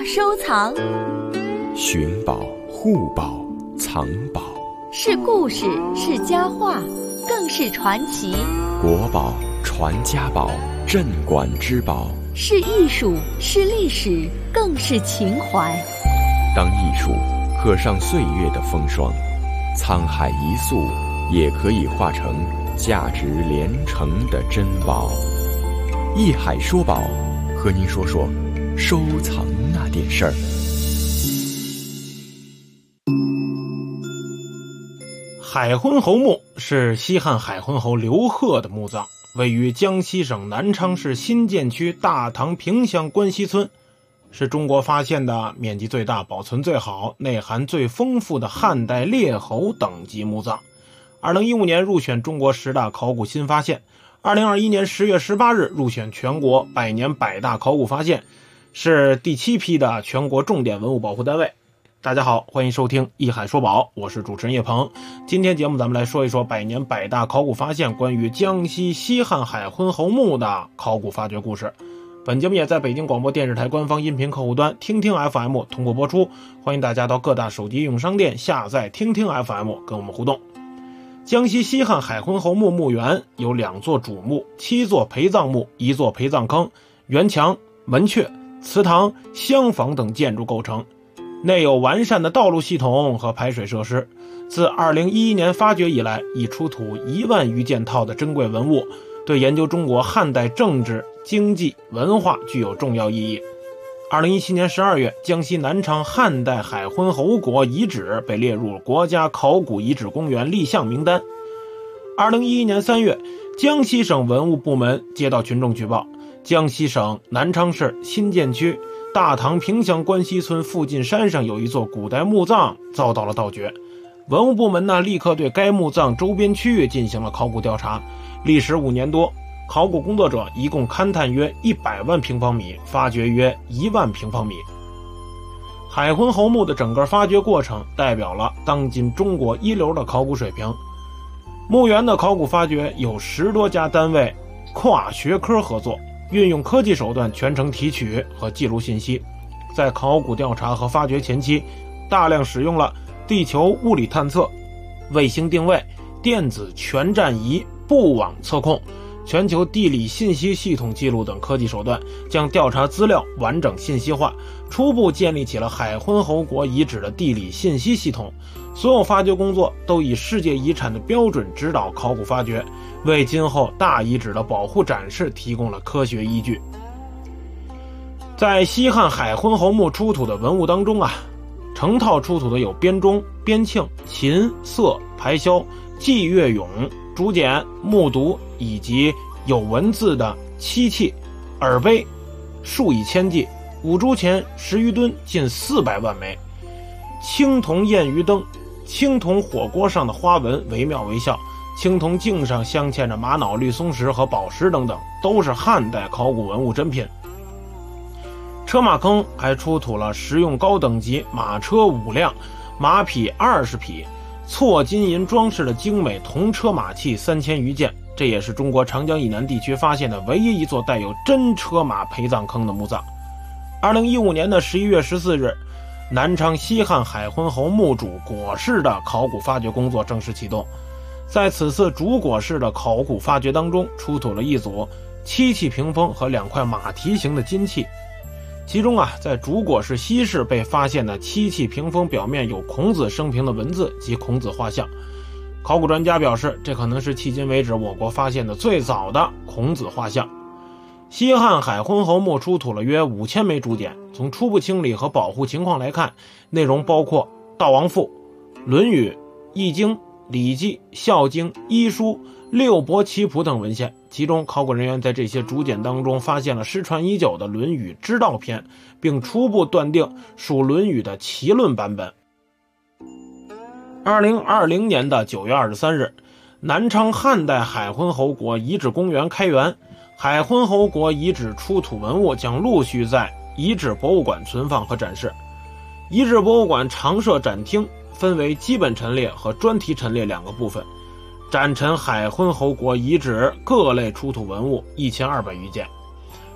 收藏， 寻宝、护宝、藏宝， 是故事，是佳话，更是传奇。 国宝、传家宝、镇馆之宝， 是艺术，是历史，更是情怀。 当艺术刻上岁月的风霜，沧海一粟也可以化成价值连城的珍宝。艺海说宝，和您说说收藏那点事儿。 海昏侯墓是西汉海昏侯刘贺的墓葬，位于江西省南昌市新建区大唐坪乡关西村，是中国发现的面积最大、保存最好、内涵最丰富的汉代列侯等级墓葬。2015年入选中国10大考古新发现，2021年10月18日入选全国100年100大考古发现，是第7批的全国重点文物保护单位。大家好，欢迎收听艺海说宝，我是主持人叶鹏。今天节目咱们来说一说100年100大考古发现关于江西西汉海昏侯墓的考古发掘故事。本节目也在北京广播电视台官方音频客户端听听 FM 同步播出，欢迎大家到各大手机应用商店下载听听 FM 跟我们互动。江西西汉海昏侯墓墓园有2座主墓、7座陪葬墓、1座陪葬坑、圆墙、门阙、祠堂、厢房等建筑构成，内有完善的道路系统和排水设施。自2011年发掘以来，已出土1万余件套的珍贵文物，对研究中国汉代政治、经济、文化具有重要意义。2017年12月，江西南昌汉代海昏侯国遗址被列入国家考古遗址公园立项名单。2011年3月，江西省文物部门接到群众举报，江西省南昌市新建区大唐坪乡关西村附近山上有一座古代墓葬遭到了盗掘。文物部门立刻对该墓葬周边区域进行了考古调查，历时5年多，考古工作者一共勘探约100万平方米，发掘约1万平方米。海昏侯墓的整个发掘过程代表了当今中国一流的考古水平。墓园的考古发掘有10多家单位跨学科合作，运用科技手段全程提取和记录信息。在考古调查和发掘前期，大量使用了地球物理探测、卫星定位、电子全站仪、布网测控、全球地理信息系统记录等科技手段，将调查资料完整信息化，初步建立起了海昏侯国遗址的地理信息系统。所有发掘工作都以世界遗产的标准指导考古发掘，为今后大遗址的保护展示提供了科学依据。在西汉海昏侯墓出土的文物当中成套出土的有编钟、编磬、琴、瑟、排箫、祭乐俑、竹简、木牍，以及有文字的漆器、耳杯数以千计，五铢钱10余吨，近400万枚。青铜焰鱼灯，青铜火锅上的花纹惟妙惟肖，青铜镜上镶嵌着玛瑙、绿松石和宝石等等，都是汉代考古文物珍品。车马坑还出土了实用高等级马车5辆、马匹20匹，错金银装饰的精美铜车马器3000余件，这也是中国长江以南地区发现的唯一一座带有真车马陪葬坑的墓葬。2015年的11月14日，南昌西汉海昏侯墓主椁室的考古发掘工作正式启动。在此次主椁室的考古发掘当中，出土了一组漆器屏风和2块马蹄形的金器。其中在主椁室西室被发现的漆器屏风表面有孔子生平的文字及孔子画像。考古专家表示，这可能是迄今为止我国发现的最早的孔子画像。西汉海昏侯墓出土了约5000枚竹简，从初步清理和保护情况来看，内容包括《悼亡赋》、《论语》、《易经》、《礼记》、《孝经》、《医书》、《六博奇谱》等文献。其中考古人员在这些竹简当中发现了失传已久的《论语·知道篇》，并初步断定属《论语》的齐论版本。2020年的9月23日，南昌汉代海昏侯国遗址公园开园，海昏侯国遗址出土文物将陆续在遗址博物馆存放和展示。遗址博物馆常设展厅分为基本陈列和专题陈列2个部分，展陈海昏侯国遗址各类出土文物1200余件。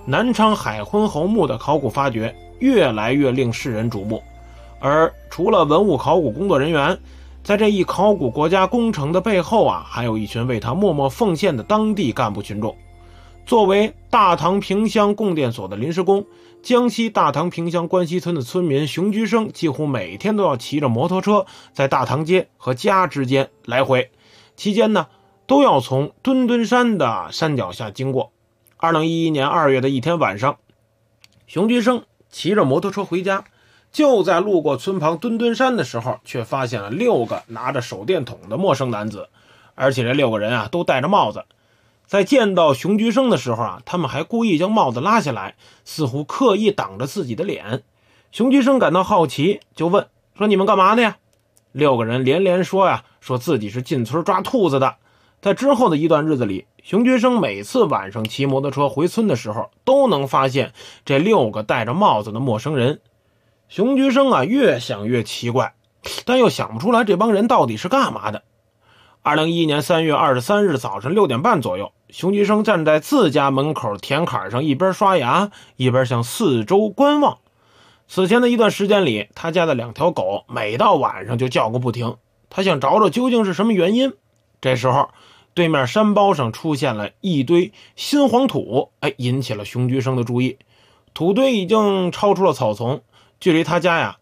南昌海昏侯墓的考古发掘越来越令世人瞩目。而除了文物考古工作人员，在这一考古国家工程的背后还有一群为他默默奉献的当地干部群众。作为大唐萍乡供电所的临时工，江西大唐萍乡关西村的村民熊居生几乎每天都要骑着摩托车在大唐街和家之间来回，期间呢都要从墩墩山的山脚下经过。2011年2月的一天晚上，熊居生骑着摩托车回家，就在路过村旁墩墩山的时候，却发现了6个拿着手电筒的陌生男子，而且这6个人都戴着帽子。在见到熊居生的时候他们还故意将帽子拉下来，似乎刻意挡着自己的脸。熊居生感到好奇，就问说：“你们干嘛的呀？”6个人连连说说自己是进村抓兔子的。在之后的一段日子里，熊居生每次晚上骑摩托车回村的时候，都能发现这6个戴着帽子的陌生人。熊居生越想越奇怪，但又想不出来这帮人到底是干嘛的。2011年3月23日早晨6点半左右，熊居生站在自家门口田坎上，一边刷牙一边向四周观望。此前的一段时间里，他家的2条狗每到晚上就叫个不停，他想找找究竟是什么原因。这时候对面山包上出现了一堆新黄土，引起了熊居生的注意。土堆已经超出了草丛，距离他家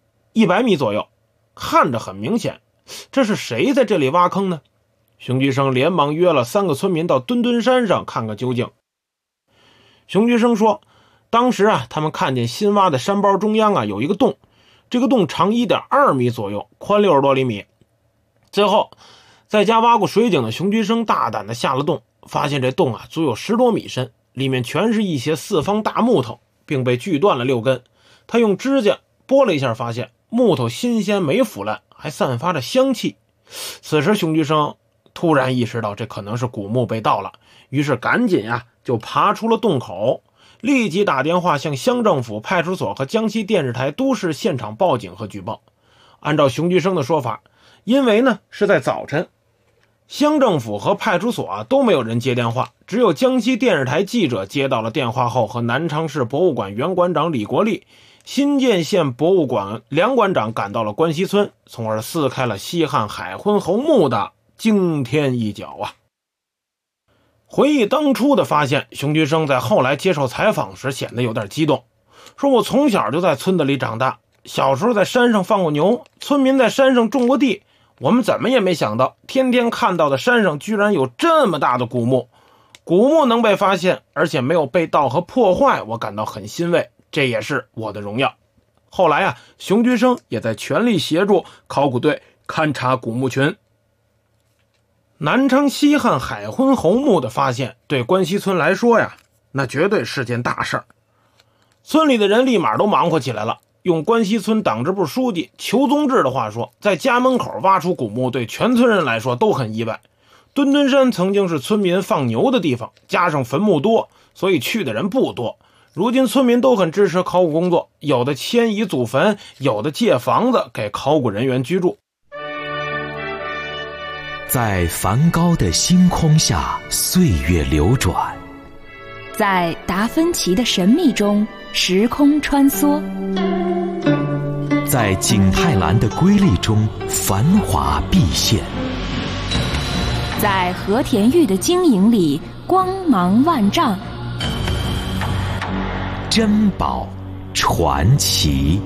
100米左右，看着很明显，这是谁在这里挖坑呢？熊居生连忙约了3个村民到墩墩山上看个究竟。熊居生说，当时他们看见新挖的山包中央有一个洞，这个洞长 1.2 米左右，宽60多厘米。最后在家挖过水井的熊居生大胆地下了洞，发现这洞足有10多米深，里面全是一些四方大木头，并被锯断了6根。他用指甲拨了一下，发现木头新鲜没腐烂，还散发着香气。此时熊居生突然意识到这可能是古墓被盗了，于是赶紧就爬出了洞口，立即打电话向乡政府、派出所和江西电视台都市现场报警和举报。按照熊居生的说法，因为是在早晨，乡政府和派出所都没有人接电话，只有江西电视台记者接到了电话后，和南昌市博物馆原馆长李国立、新建县博物馆梁馆长赶到了关西村，从而撕开了西汉海昏侯墓的惊天一角回忆当初的发现，熊居生在后来接受采访时显得有点激动，说我从小就在村子里长大，小时候在山上放过牛，村民在山上种过地，我们怎么也没想到天天看到的山上居然有这么大的古墓。古墓能被发现，而且没有被盗和破坏，我感到很欣慰，这也是我的荣耀。后来熊居生也在全力协助考古队勘察古墓群。南昌西汉海昏侯墓的发现对关西村来说那绝对是件大事儿。村里的人立马都忙活起来了，用关西村党支部书记裘宗志的话说，在家门口挖出古墓对全村人来说都很意外。墩墩山曾经是村民放牛的地方，加上坟墓多，所以去的人不多。如今村民都很支持考古工作，有的迁移祖坟，有的借房子给考古人员居住。 在梵高的星空下，岁月流转； 在达芬奇的神秘中，时空穿梭； 在景泰蓝的瑰丽中，繁华毕现； 在和田玉的晶莹里，光芒万丈。 珍宝传奇。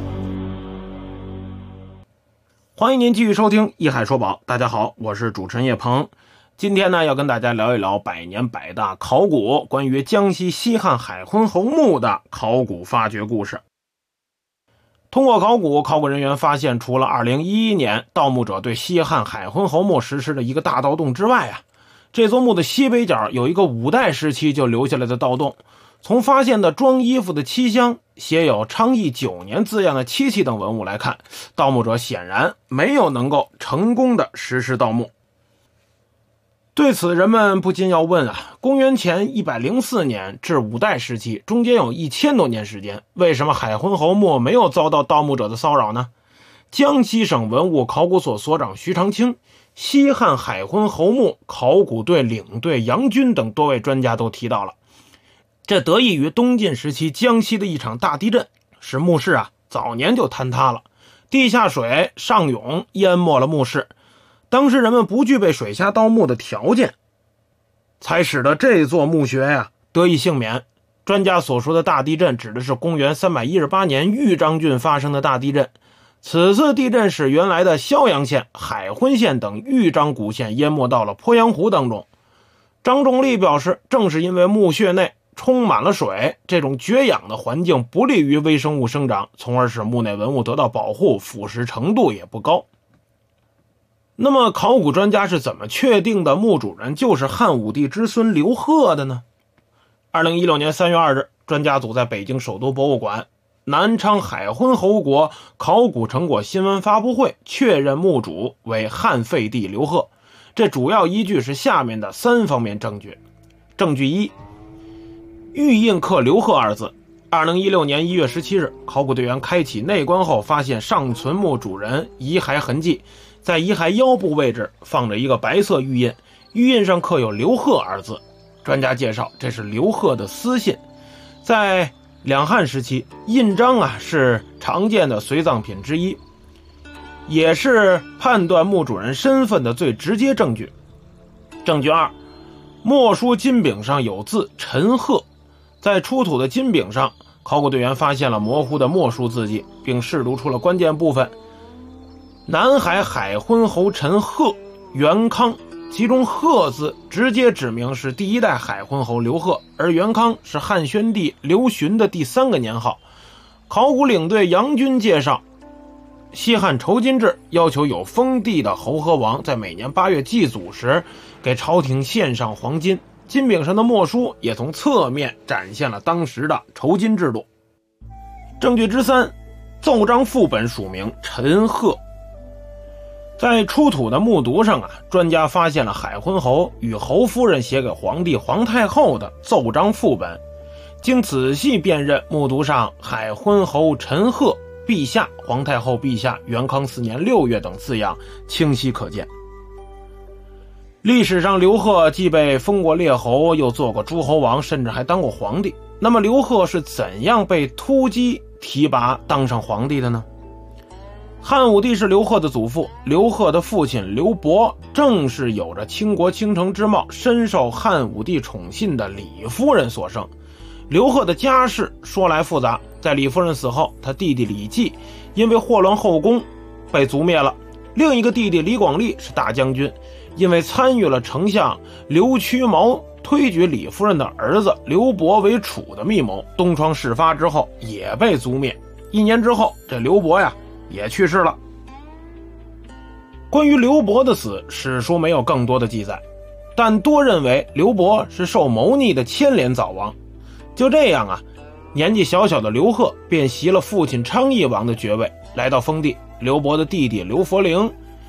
欢迎您继续收听《一海说宝》，大家好，我是主持人叶鹏。今天要跟大家聊一聊百年百大考古关于江西西汉海昏侯墓的考古发掘故事。通过考古，考古人员发现，除了2011年盗墓者对西汉海昏侯墓实施的一个大盗洞之外这座墓的西北角有一个5代时期就留下来的盗洞。从发现的装衣服的漆箱、写有昌邑9年字样的漆器等文物来看，盗墓者显然没有能够成功的实施盗墓。对此，人们不禁要问公元前104年至5代时期，中间有1000多年时间，为什么海昏侯墓没有遭到盗墓者的骚扰呢？江西省文物考古所所长徐长清、西汉海昏侯墓考古队领队杨军等多位专家都提到了， 这得益于东晋时期江西的一场大地震，使墓室早年就坍塌了，地下水上涌淹没了墓室，当时人们不具备水下盗墓的条件，才使得这座墓穴得以幸免。专家所说的大地震指的是公元318年豫章郡发生的大地震，此次地震使原来的襄阳县、海昏县等豫章古县淹没到了鄱阳湖当中。张仲立表示，正是因为墓穴内充满了水，这种绝氧的环境不利于微生物生长，从而使墓内文物得到保护，腐蚀程度也不高。那么考古专家是怎么确定的墓主人就是汉武帝之孙刘贺的呢？2016年3月2日，专家组在北京首都博物馆南昌海昏侯国考古成果新闻发布会确认墓主为汉废帝刘贺。这主要依据是下面的3方面证据。证据1，玉印刻刘贺2字。2016年1月17日，考古队员开启内观后发现尚存墓主人遗骸痕迹，在遗骸腰部位置放着一个白色玉印，玉印上刻有刘贺2字。专家介绍，这是刘贺的私信。在两汉时期，印章是常见的随葬品之一，也是判断墓主人身份的最直接证据。证据2，墨书金饼上有字陈贺。在出土的金饼上，考古队员发现了模糊的墨书字迹，并试读出了关键部分：南海海昏侯陈贺，元康。其中贺字直接指明是第1代海昏侯刘贺，而元康是汉宣帝刘询的第3个年号。考古领队杨军介绍，西汉酬金制要求有封地的侯和王在每年8月祭祖时给朝廷献上黄金，金饼上的墨书也从侧面展现了当时的酬金制度。证据之3，奏章副本署名陈贺。在出土的木牍上专家发现了海昏侯与侯夫人写给皇帝皇太后的奏章副本，经仔细辨认，木牍上海昏侯陈贺陛下、皇太后陛下、元康4年6月等字样清晰可见。历史上刘贺既被封过列侯，又做过诸侯王，甚至还当过皇帝。那么刘贺是怎样被突击提拔当上皇帝的呢？汉武帝是刘贺的祖父，刘贺的父亲刘伯正是有着倾国倾城之貌，深受汉武帝宠信的李夫人所生。刘贺的家世说来复杂，在李夫人死后，他弟弟李继因为祸乱后宫被族灭了，另一个弟弟李广利是大将军，因为参与了丞相刘屈毛推举李夫人的儿子刘伯为储的密谋，东窗事发之后也被族灭。1年之后，这刘伯也去世了。关于刘伯的死，史书没有更多的记载，但多认为刘伯是受谋逆的牵连早亡。就这样年纪小小的刘贺便袭了父亲昌邑王的爵位，来到封地。刘伯的弟弟刘弗陵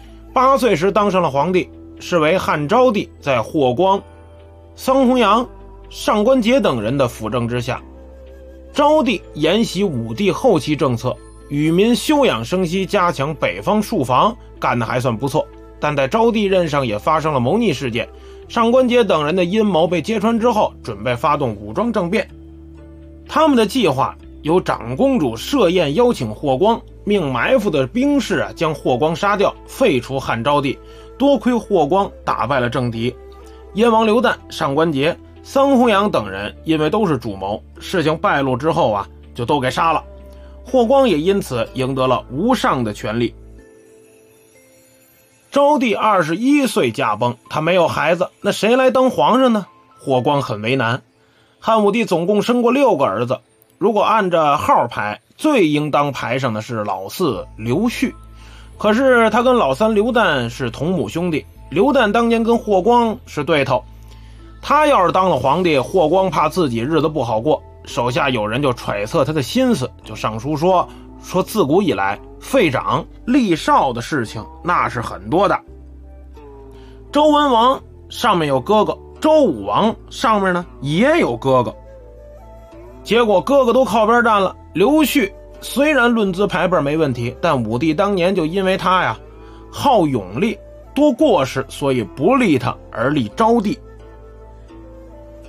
8岁时当上了皇帝，是为汉昭帝在霍光、桑弘羊、上官桀等人的辅政之下，昭帝沿袭武帝后期政策，与民休养生息，加强北方戍防，干得还算不错。但在昭帝任上也发生了谋逆事件，上官桀等人的阴谋被揭穿之后，准备发动武装政变。他们的计划由长公主设宴邀请霍光，命埋伏的兵士将霍光杀掉，废除汉昭帝。多亏霍光打败了政敌，燕王刘旦、上官桀、桑弘羊等人因为都是主谋，事情败露之后就都给杀了。霍光也因此赢得了无上的权力。昭帝21岁驾崩，他没有孩子，那谁来当皇上呢？霍光很为难。汉武帝总共生过6个儿子，如果按着号排，最应当排上的是老4刘旭。可是他跟老3刘旦是同母兄弟，刘旦当年跟霍光是对头，他要是当了皇帝，霍光怕自己日子不好过，手下有人就揣测他的心思，就上书说自古以来废长立少的事情那是很多的。周文王上面有哥哥，周武王上面呢也有哥哥，结果哥哥都靠边站了。刘旭虽然论资排辈没问题，但武帝当年就因为他好勇力多过失，所以不立他而立昭帝。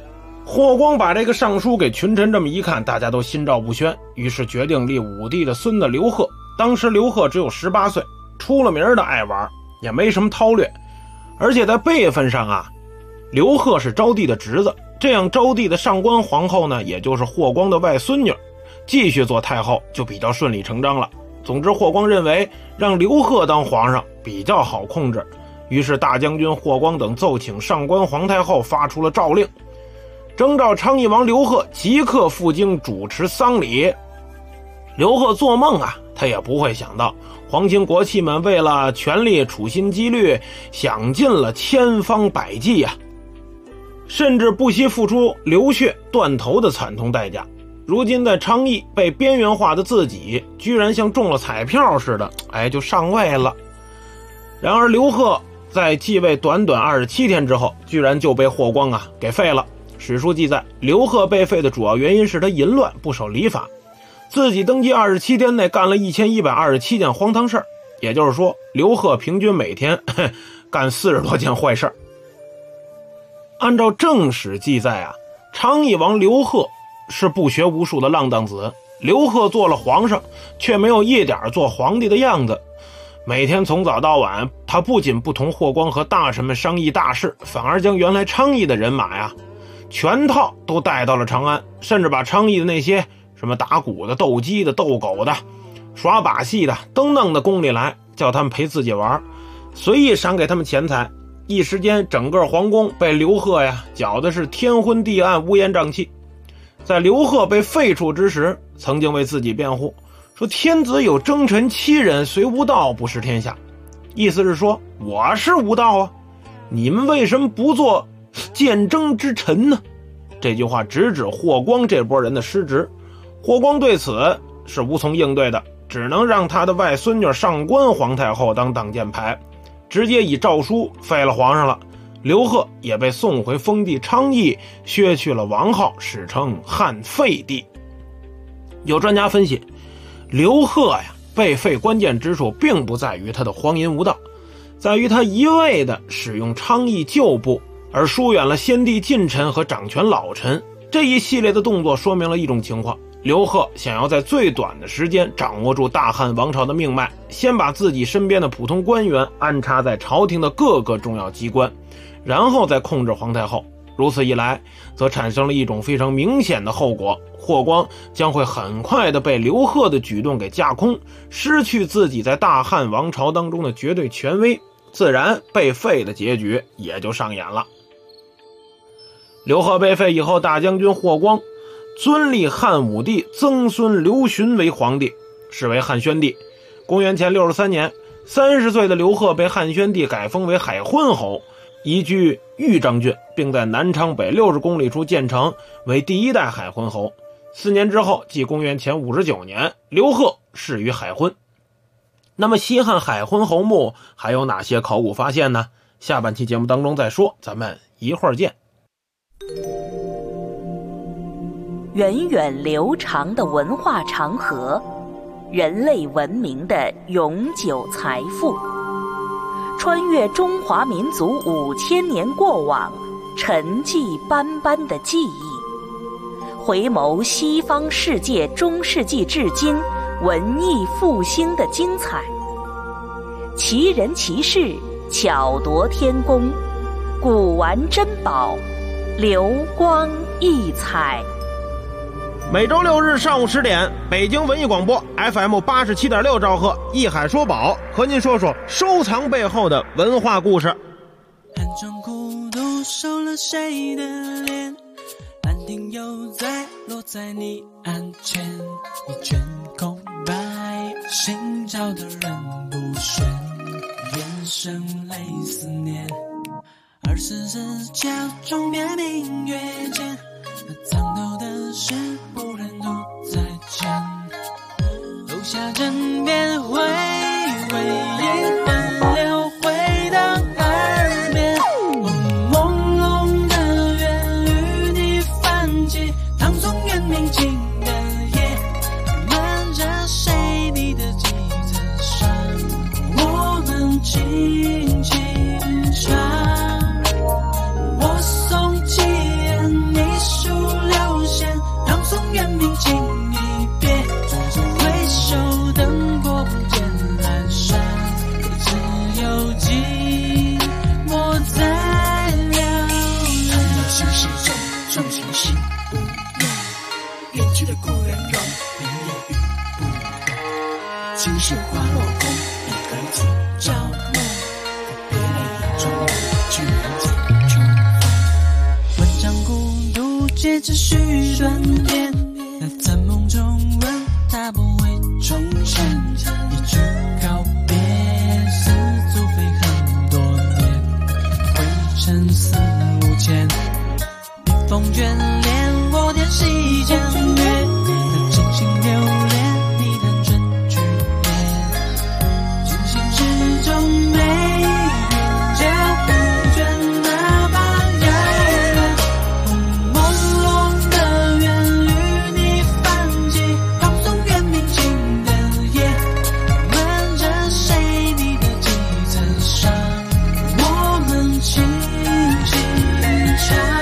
霍光把这个上书给群臣这么一看，大家都心照不宣，于是决定立武帝的孙子刘贺。当时刘贺只有18岁，出了名的爱玩，也没什么韬略，而且在辈分上啊，刘贺是昭帝的侄子，这样昭帝的上官皇后呢，也就是霍光的外孙女，继续做太后就比较顺理成章了。总之霍光认为让刘贺当皇上比较好控制，于是大将军霍光等奏请上官皇太后发出了诏令，征召昌邑王刘贺即刻赴京主持丧礼。刘贺做梦啊，他也不会想到皇亲国戚们为了权力处心积虑，想尽了千方百计啊，甚至不惜付出流血断头的惨痛代价。如今在昌邑被边缘化的自己，居然像中了彩票似的，就上位了。然而刘贺在继位短短27天之后，居然就被霍光给废了。史书记载，刘贺被废的主要原因是他淫乱不守礼法，自己登基27天内干了1127件荒唐事儿，也就是说刘贺平均每天干40多件坏事儿。按照正史记载昌邑王刘贺是不学无术的浪荡子，刘贺做了皇上却没有一点做皇帝的样子，每天从早到晚，他不仅不同霍光和大臣们商议大事，反而将原来昌邑的人马全套都带到了长安，甚至把昌邑的那些什么打鼓的、斗鸡的、斗狗的、耍把戏的都弄到宫里来，叫他们陪自己玩，随意赏给他们钱财。一时间整个皇宫被刘贺搅的是天昏地暗，乌烟瘴气。在刘贺被废黜之时，曾经为自己辩护，说天子有征臣7人，虽无道不失天下。意思是说我是无道你们为什么不做见征之臣呢？这句话直指霍光这波人的失职。霍光对此是无从应对的，只能让他的外孙女上官皇太后当挡箭牌，直接以诏书废了皇上了。刘贺也被送回封地昌邑，削去了王号，史称汉废帝。有专家分析，刘贺被废关键之处并不在于他的荒淫无道，在于他一味的使用昌邑旧部，而疏远了先帝近臣和掌权老臣。这一系列的动作说明了一种情况，刘贺想要在最短的时间掌握住大汉王朝的命脉，先把自己身边的普通官员安插在朝廷的各个重要机关，然后再控制皇太后。如此一来，则产生了一种非常明显的后果，霍光将会很快的被刘贺的举动给架空，失去自己在大汉王朝当中的绝对权威，自然被废的结局也就上演了。刘贺被废以后，大将军霍光尊立汉武帝曾孙刘询为皇帝，是为汉宣帝。公元前63年，30岁的刘贺被汉宣帝改封为海昏侯，移居豫章郡，并在南昌北60公里处建成，为第1代海昏侯。4年之后，即公元前59年，刘贺谥于海昏。那么西汉海昏侯墓还有哪些考古发现呢？下半期节目当中再说，咱们一会儿见。 源远流长的文化长河，人类文明的永久财富，穿越中华民族5000年过往，沉寂斑斑的记忆，回眸西方世界中世纪至今文艺复兴的精彩，奇人奇事，巧夺天工，古玩珍宝，流光溢彩。 每周6日上午10点，北京文艺广播 FM87.6兆赫，艺海说宝，和您说说收藏背后的文化故事。 暗中孤独收了谁的脸，兰亭又在落在你案前，一卷空白，寻找的人不选，眼神泪思念，24时假装别明月间，那藏头的事不忍独再见，留下枕边回味一分流回到耳边，朦胧的月与你泛起，唐宋元明清的夜，漫着谁你的几层山，我们轻轻唱，我送起你手情是花落空，一个人去找梦，别泪眼中居然见重逢。万丈孤独皆只须断点，那在梦中问他不会重现，一句告别似足飞很多年，灰尘四五千，笔锋眷恋我点细江月，那真情留恋你的真句言，军心之中没人叫不倦，哪怕遥远，朦胧的缘与你泛起，放松远明清的夜，瞒着谁你的几层纱，我们轻轻唱。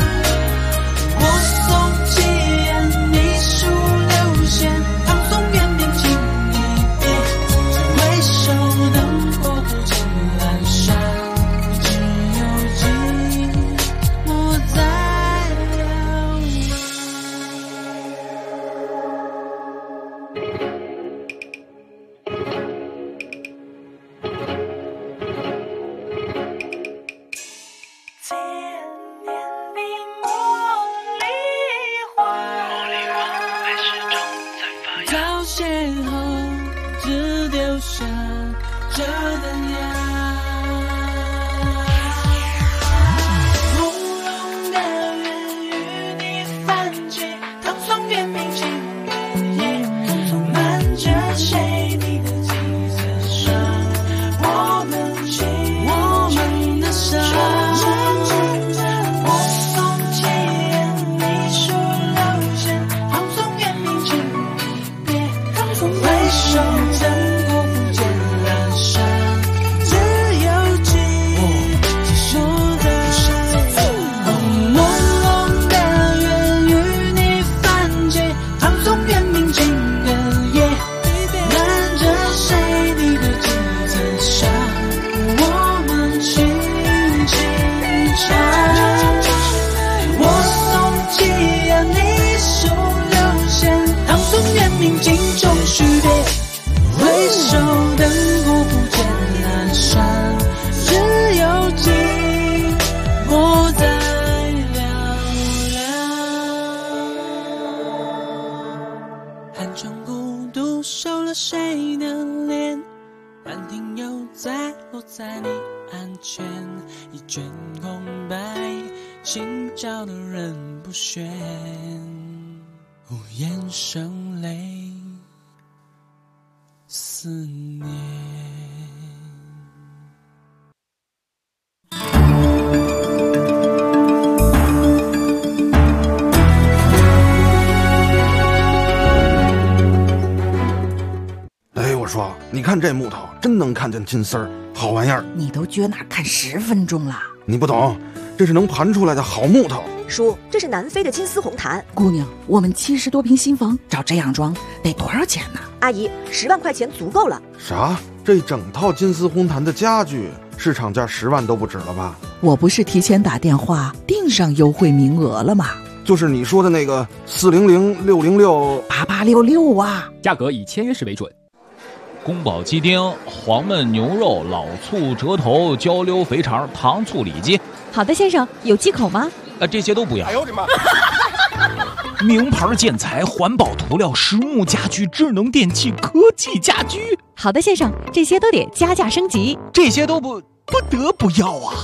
邂逅只丢下这淡雅，朦胧的缘与你泛起，唐宋元明清的夜，瞒着谁你的几层纱，我们的伤，我送起烟，你数流线，唐宋元明清回首灯火不见阑珊，自由记说的朦胧的缘与你泛起，唐宋元明清的夜，瞒着谁你的几层纱，我们轻轻唱，我送起烟，你数流线，唐宋元明清中许别，回首灯火不见阑珊，只有寂寞在寥寥。寒窗孤独收了谁的脸，兰亭又再落在你案前，一卷空白，心照的人不选，无言声泪思念。 哎，我说，你看这木头，真能看见金丝儿，好玩意儿。 你都撅那看10分钟了。 你不懂，这是能盘出来的好木头。 叔，这是南非的金丝红檀。 姑娘，我们70多平新房，照这样装得多少钱呢？ 阿姨，10万块钱足够了。 啥？这整套金丝红檀的家具，市场价10万都不止了吧？ 我不是提前打电话订上优惠名额了吗？ 就是你说的那个400-606-8866 啊， 价格以签约时为准。宫保鸡丁、黄焖牛肉、老醋、折头、焦溜肥肠、糖醋里脊。 好的，先生，有忌口吗？ 这些都不要。 哎呦我的妈！ 名牌建材、环保涂料、实木家具、智能电器、科技家居。 好的，先生，这些都得加价升级。 这些都不得不要啊！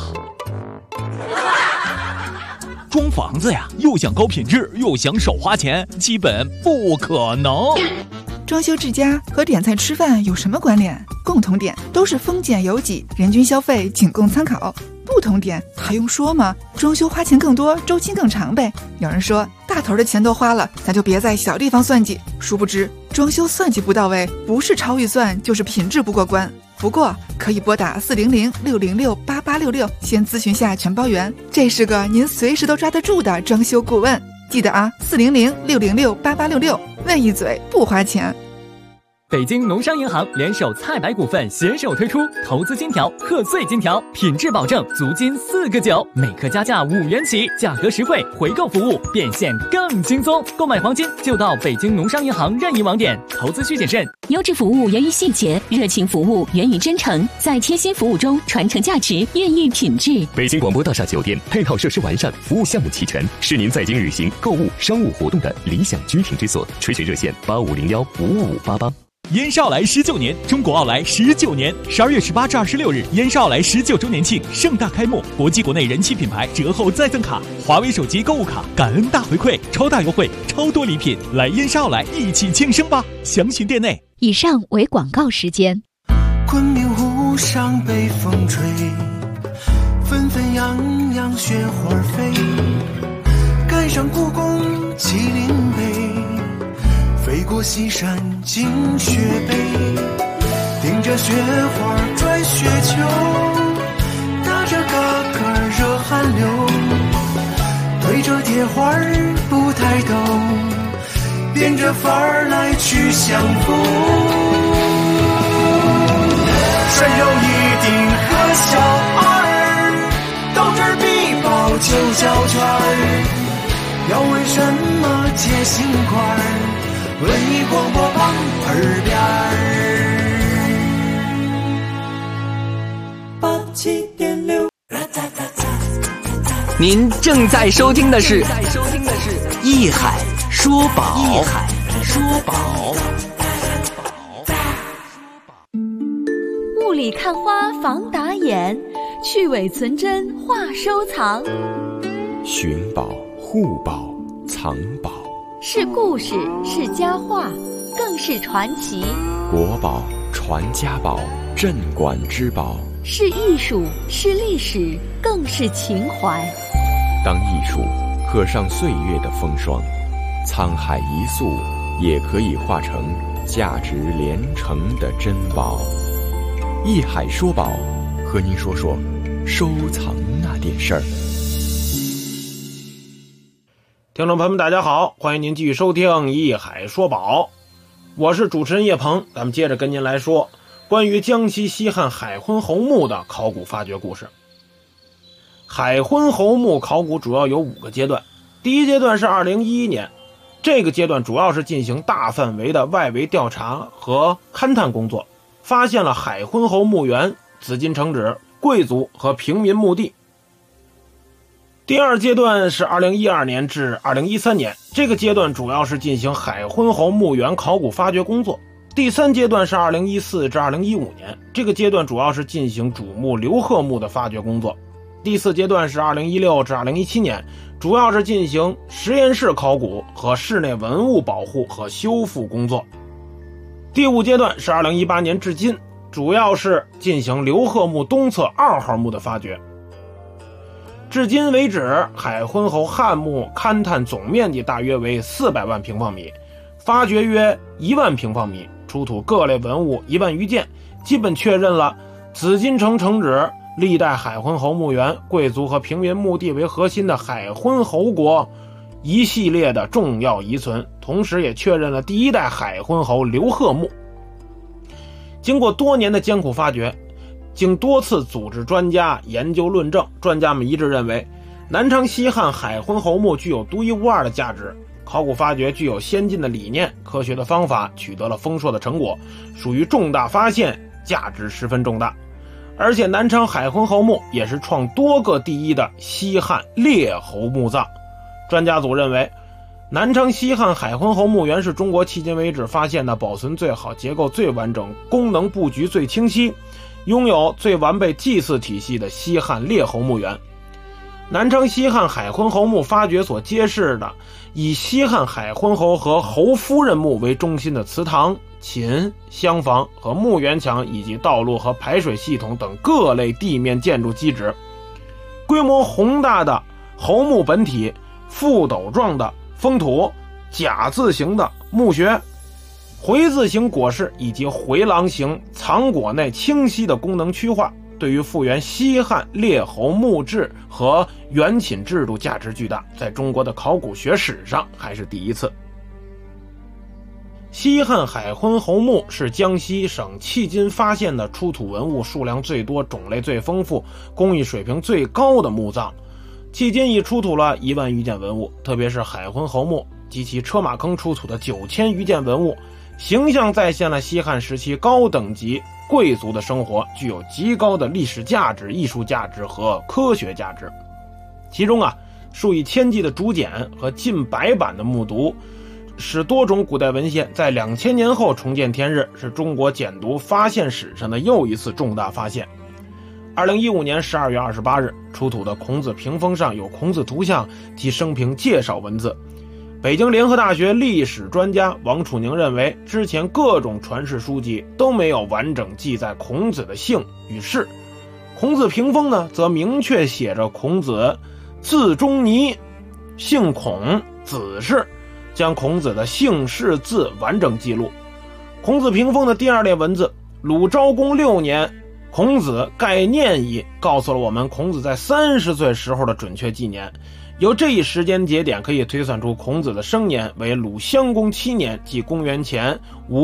装房子呀，又想高品质，又想少花钱，基本不可能。 装修之家和点菜吃饭有什么关联？共同点都是丰俭由己，人均消费仅供参考。不同点还用说吗？装修花钱更多，周期更长呗。有人说大头的钱都花了，咱就别在小地方算计。殊不知装修算计不到位，不是超预算就是品质不过关。不过可以拨打400-606-8866先咨询下全包圆，这是个您随时都抓得住的装修顾问。记得啊，400-606-8866，问一嘴不花钱。 北京农商银行联手菜百股份携手推出投资金条贺岁金条，品质保证，足金4个9，每克加价5元起，价格实惠，回购服务变现更轻松。购买黄金就到北京农商银行任意网点，投资需谨慎。 优质服务源于细节，热情服务源于真诚，在贴心服务中传承价值，孕育品质。 北京广播大厦酒店配套设施完善，服务项目齐全，是您在京旅行、购物、商务活动的理想居停之所。垂询热线8501-55588。 燕少来19年，中国奥莱19年，12月18至26日，燕少来19周年庆盛大开幕，国际国内人气品牌折后再赠卡，华为手机购物卡，感恩大回馈，超大优惠，超多礼品，来燕少来一起庆生吧！详询店内。 以上为广告时间。 昆明湖上北风吹，纷纷扬扬雪花飞，赶上故宫麒麟碑，飞过西山进雪北，顶着雪花转雪球，打着嘎嘎热汗流，对着铁花不抬头，变着法儿来去相逢。山有一顶和小二，斗智必报9角圈儿，要问什么解心块儿，文艺广播榜耳边87.6。 您正在收听的是艺海说宝。艺海说宝。 雾里看花防打眼，去伪存真话收藏。 寻宝、护宝、藏宝， 是故事，是佳话，更是传奇。 国宝、传家宝、镇馆之宝， 是艺术，是历史，更是情怀。 当艺术刻上岁月的风霜，沧海一粟也可以化成价值连城的珍宝。艺海说宝，和您说说收藏那点事儿。 听众朋友们大家好，欢迎您继续收听艺海说宝，我是主持人叶鹏。咱们接着跟您来说关于江西西汉海昏侯墓的考古发掘故事。海昏侯墓考古主要有5个阶段。第一阶段是2011年，这个阶段主要是进行大范围的外围调查和勘探工作，发现了海昏侯墓园、紫禁城址、贵族和平民墓地。第二阶段是2012年至2013年，这个阶段主要是进行海昏侯墓园考古发掘工作。第三阶段是2014至2015年，这个阶段主要是进行主墓刘贺墓的发掘工作。第四阶段是2016至2017年，主要是进行实验室考古和室内文物保护和修复工作。第五阶段是2018年至今，主要是进行刘贺墓东侧2号墓的发掘。至今为止，海昏侯汉墓勘探总面积大约为400万平方米，发掘约1万平方米，出土各类文物1万余件，基本确认了紫禁城城址、历代海昏侯墓园、贵族和平民墓地为核心的海昏侯国一系列的重要遗存，同时也确认了第1代海昏侯刘贺墓。经过多年的艰苦发掘，经多次组织专家研究论证，专家们一致认为南昌西汉海昏侯墓具有独一无二的价值，考古发掘具有先进的理念、科学的方法，取得了丰硕的成果，属于重大发现，价值十分重大。而且南昌海昏侯墓也是创多个第一的西汉列侯墓葬。专家组认为，南昌西汉海昏侯墓园是中国迄今为止发现的保存最好、结构最完整、功能布局最清晰、拥有最完备祭祀体系的西汉列侯墓园。南昌西汉海昏侯墓发掘所揭示的以西汉海昏侯和侯夫人墓为中心的祠堂、寝、厢房和墓园墙，以及道路和排水系统等各类地面建筑基址，规模宏大的侯墓本体、覆斗状的封土、甲字形的墓穴、回字形椁室以及回廊形藏椁内清晰的功能区划，对于复原西汉列侯墓制和园寝制度价值巨大，在中国的考古学史上还是第一次。 西汉海昏侯墓是江西省迄今发现的出土文物数量最多、种类最丰富、工艺水平最高的墓葬。迄今已出土了1万余件文物，特别是海昏侯墓及其车马坑出土的9000余件文物，形象再现了西汉时期高等级贵族的生活，具有极高的历史价值、艺术价值和科学价值。其中数以千计的竹简和近100版的木牍，使多种古代文献在2000年后重见天日，是中国简牍发现史上的又一次重大发现。2015年12月28日出土的孔子屏风上有孔子图像及生平介绍文字。北京联合大学历史专家王楚宁认为，之前各种传世书籍都没有完整记载孔子的姓与氏，孔子屏风呢，则明确写着孔子字仲尼，姓孔，子氏，将孔子的姓氏字完整记录。孔子屏风的第2列文字鲁昭公6年孔子概念矣，告诉了我们孔子在30岁时候的准确纪年。由这一时间节点可以推算出孔子的生年为鲁襄公7年，即公元前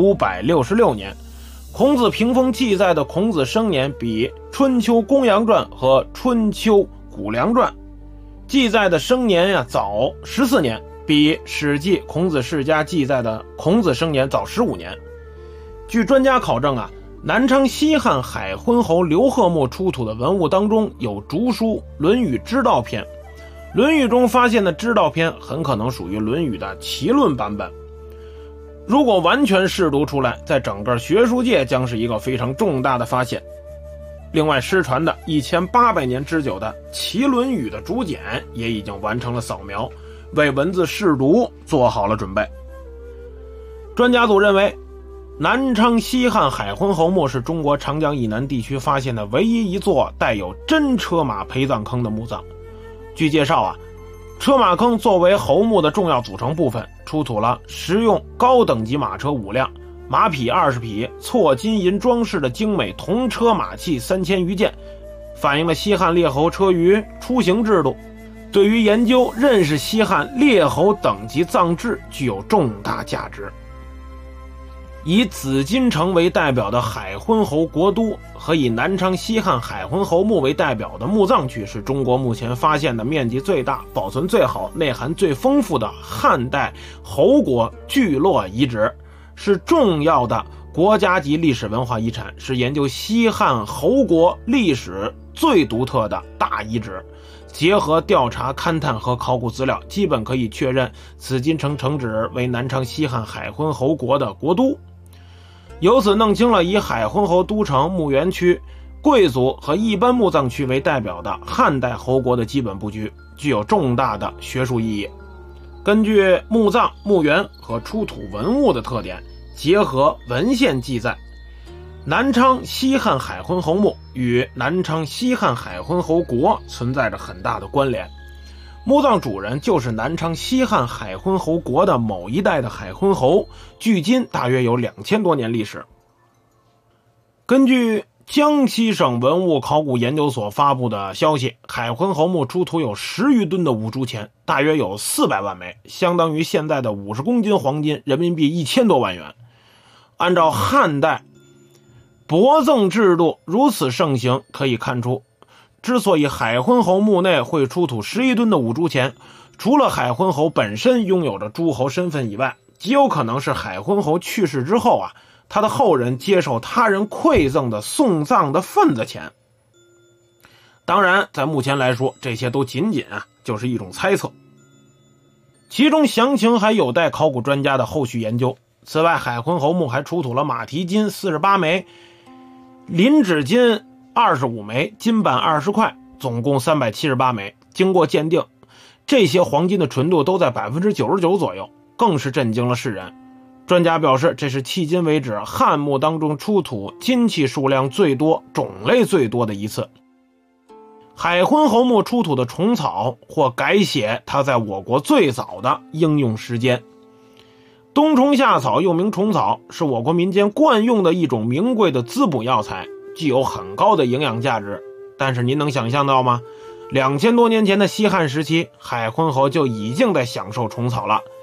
566年。孔子屏风记载的孔子生年比春秋公羊传和春秋谷梁传记载的生年早14年，比史记孔子世家记载的孔子生年早15年。据专家考证南昌西汉海昏侯刘贺墓出土的文物当中有竹书《论语之道篇》，《论语》中发现的之道篇很可能属于《论语》的齐论版本。如果完全试读出来，在整个学术界将是一个非常重大的发现。另外，失传的1800年之久的齐论语的竹简也已经完成了扫描，为文字试读做好了准备。专家组认为，南昌西汉海昏侯墓是中国长江以南地区发现的唯一一座带有真车马陪葬坑的墓葬。据介绍车马坑作为侯墓的重要组成部分，出土了实用高等级马车5辆、马匹20匹、错金银装饰的精美铜车马器3000余件，反映了西汉列侯车舆出行制度，对于研究认识西汉列侯等级葬制具有重大价值。以紫禁城为代表的海昏侯国都和以南昌西汉海昏侯墓为代表的墓葬区是中国目前发现的面积最大、保存最好、内涵最丰富的汉代侯国聚落遗址，是重要的国家级历史文化遗产，是研究西汉侯国历史最独特的大遗址。结合调查、勘探和考古资料，基本可以确认紫禁城城址为南昌西汉海昏侯国的国都。由此弄清了以海昏侯都城墓园区、贵族和一般墓葬区为代表的汉代侯国的基本布局，具有重大的学术意义。根据墓葬、墓园和出土文物的特点，结合文献记载，南昌西汉海昏侯墓与南昌西汉海昏侯国存在着很大的关联。墓葬主人就是南昌西汉海昏侯国的某一代的海昏侯，距今大约有2000多年历史。根据江西省文物考古研究所发布的消息，海昏侯墓出土有10余吨的五铢钱，大约有400万枚，相当于现在的50公斤黄金，人民币1000多万元。按照汉代帛赠制度如此盛行，可以看出之所以海昏侯墓内会出土11吨的五铢钱，除了海昏侯本身拥有着诸侯身份以外，极有可能是海昏侯去世之后他的后人接受他人馈赠的送葬的份子钱。当然，在目前来说，这些都仅仅就是一种猜测，其中详情还有待考古专家的后续研究。此外，海昏侯墓还出土了马蹄金48枚、磷脂金25枚、金板20块，总共378枚。经过鉴定，这些黄金的纯度都在 99% 左右，更是震惊了世人。专家表示，这是迄今为止汉墓当中出土金器数量最多、种类最多的一次。海昏侯墓出土的虫草或改写它在我国最早的应用时间。冬虫夏草又名虫草，是我国民间惯用的一种名贵的滋补药材，具有很高的营养价值。但是您能想象到吗？2000多年前的西汉时期，海昏侯就已经在享受虫草了。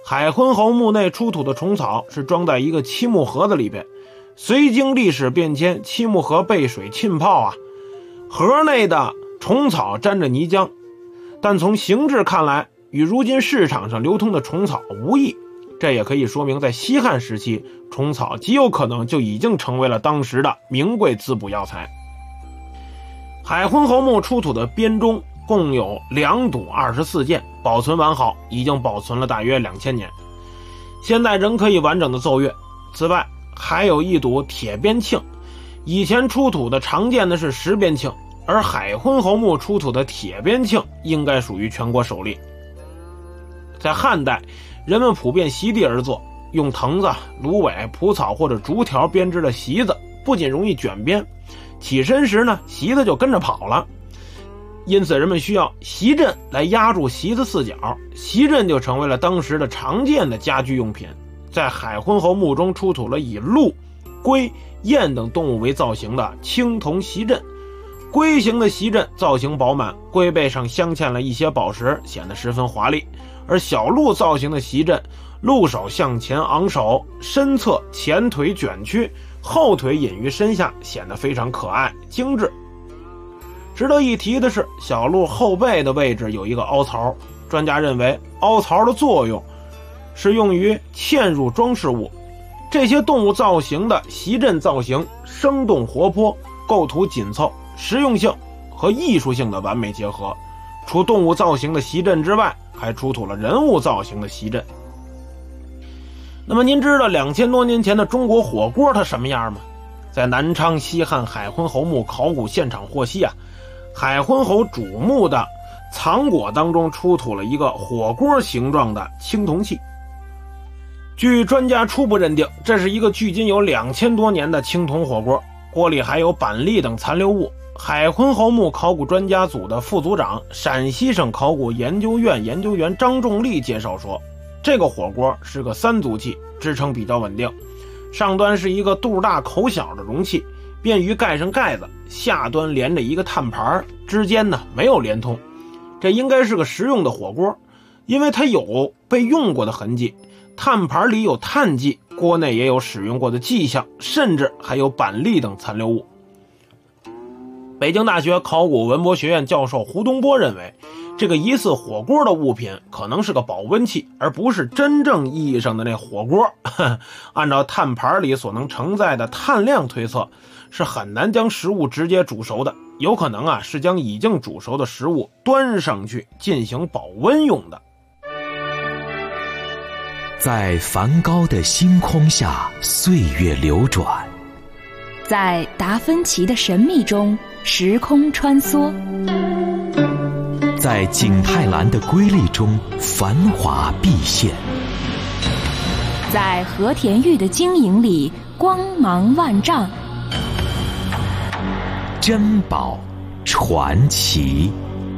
海昏侯墓内出土的虫草是装在一个漆木盒子里边，随经历史变迁，漆木盒被水浸泡啊，盒内的虫草沾着泥浆，但从形制看来与如今市场上流通的虫草无异，这也可以说明在西汉时期，虫草极有可能就已经成为了当时的名贵滋补药材。海昏侯墓出土的编钟共有2堵24件，保存完好，已经保存了大约2000年，现在仍可以完整的奏乐。此外还有1堵铁边磬，以前出土的常见的是石边磬，而海昏侯墓出土的铁边磬应该属于全国首例。在汉代，人们普遍席地而坐，用藤子、芦苇、蒲草或者竹条编织的席子不仅容易卷边，起身时呢，席子就跟着跑了，因此人们需要席阵来压住席子四角，席阵就成为了当时的常见的家居用品。在海昏侯墓中出土了以鹿、龟、雁等动物为造型的青铜席阵，龟形的席阵造型饱满，龟背上镶嵌了一些宝石，显得十分华丽，而小鹿造型的席阵，鹿首向前昂首，身侧前腿卷曲，后腿隐于身下，显得非常可爱精致。值得一提的是，小鹿后背的位置有一个凹槽，专家认为凹槽的作用是用于嵌入装饰物。这些动物造型的席阵造型生动活泼，构图紧凑，实用性和艺术性的完美结合。除动物造型的席阵之外，还出土了人物造型的席阵。那么您知道2000多年前的中国火锅它什么样吗？在南昌西汉海昏侯墓考古现场获悉啊，海昏侯主墓的藏椁当中出土了一个火锅形状的青铜器。据专家初步认定，这是一个距今有2000多年的青铜火锅，锅里还有板栗等残留物。海昏侯墓考古专家组的副组长、陕西省考古研究院研究员张仲立介绍说，这个火锅是个3足器，支撑比较稳定，上端是一个肚大口小的容器，便于盖上盖子，下端连着一个炭盘，之间呢没有连通。这应该是个实用的火锅，因为它有被用过的痕迹，炭盘里有炭迹，锅内也有使用过的迹象，甚至还有板栗等残留物。北京大学考古文博学院教授胡东波认为，这个疑似火锅的物品可能是个保温器，而不是真正意义上的那火锅。按照炭盘里所能承载的碳量推测，是很难将食物直接煮熟的，有可能啊是将已经煮熟的食物端上去进行保温用的。 在梵高的星空下，岁月流转； 在达芬奇的神秘中，时空穿梭； 在景泰蓝的瑰丽中，繁华毕现； 在和田玉的晶莹里，光芒万丈。 珍宝传奇，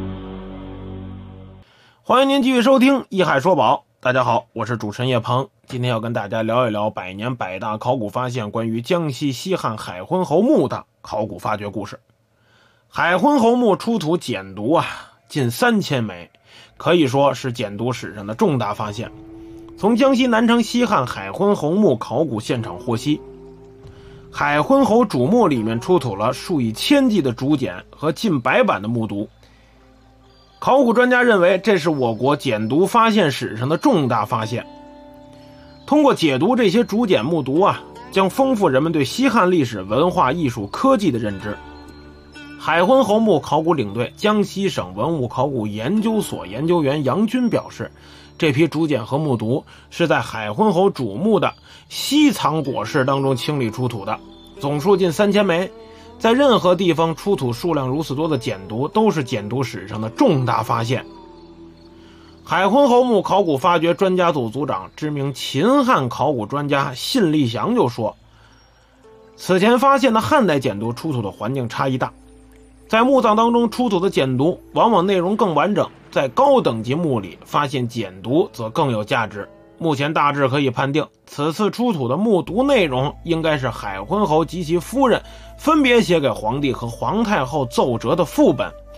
欢迎您继续收听《一海说宝》。大家好，我是主持人叶鹏，今天要跟大家聊一聊百年百大考古发现关于江西西汉海昏侯墓的考古发掘故事。海昏侯墓出土简牍啊，近3000枚，可以说是简牍史上的重大发现。从江西南昌西汉海昏侯墓考古现场获悉，海昏侯主墓里面出土了数以千计的竹简和近100版的木牍。考古专家认为，这是我国简牍发现史上的重大发现。通过解读这些竹简木牍啊，将丰富人们对西汉历史文化艺术科技的认知。海昏侯墓考古领队江西省文物考古研究所研究员杨军表示，这批竹简和木牍是在海昏侯主墓的西藏椁室当中清理出土的，总数近3000枚。在任何地方出土数量如此多的简牍，都是简牍史上的重大发现。海昏侯墓考古发掘专家组组长、知名秦汉考古专家信立祥就说，此前发现的汉代简牍出土的环境差异大，在墓葬当中出土的简牍往往内容更完整，在高等级墓里发现简牍则更有价值。目前大致可以判定，此次出土的木牍内容应该是海昏侯及其夫人分别写给皇帝和皇太后奏折的副本，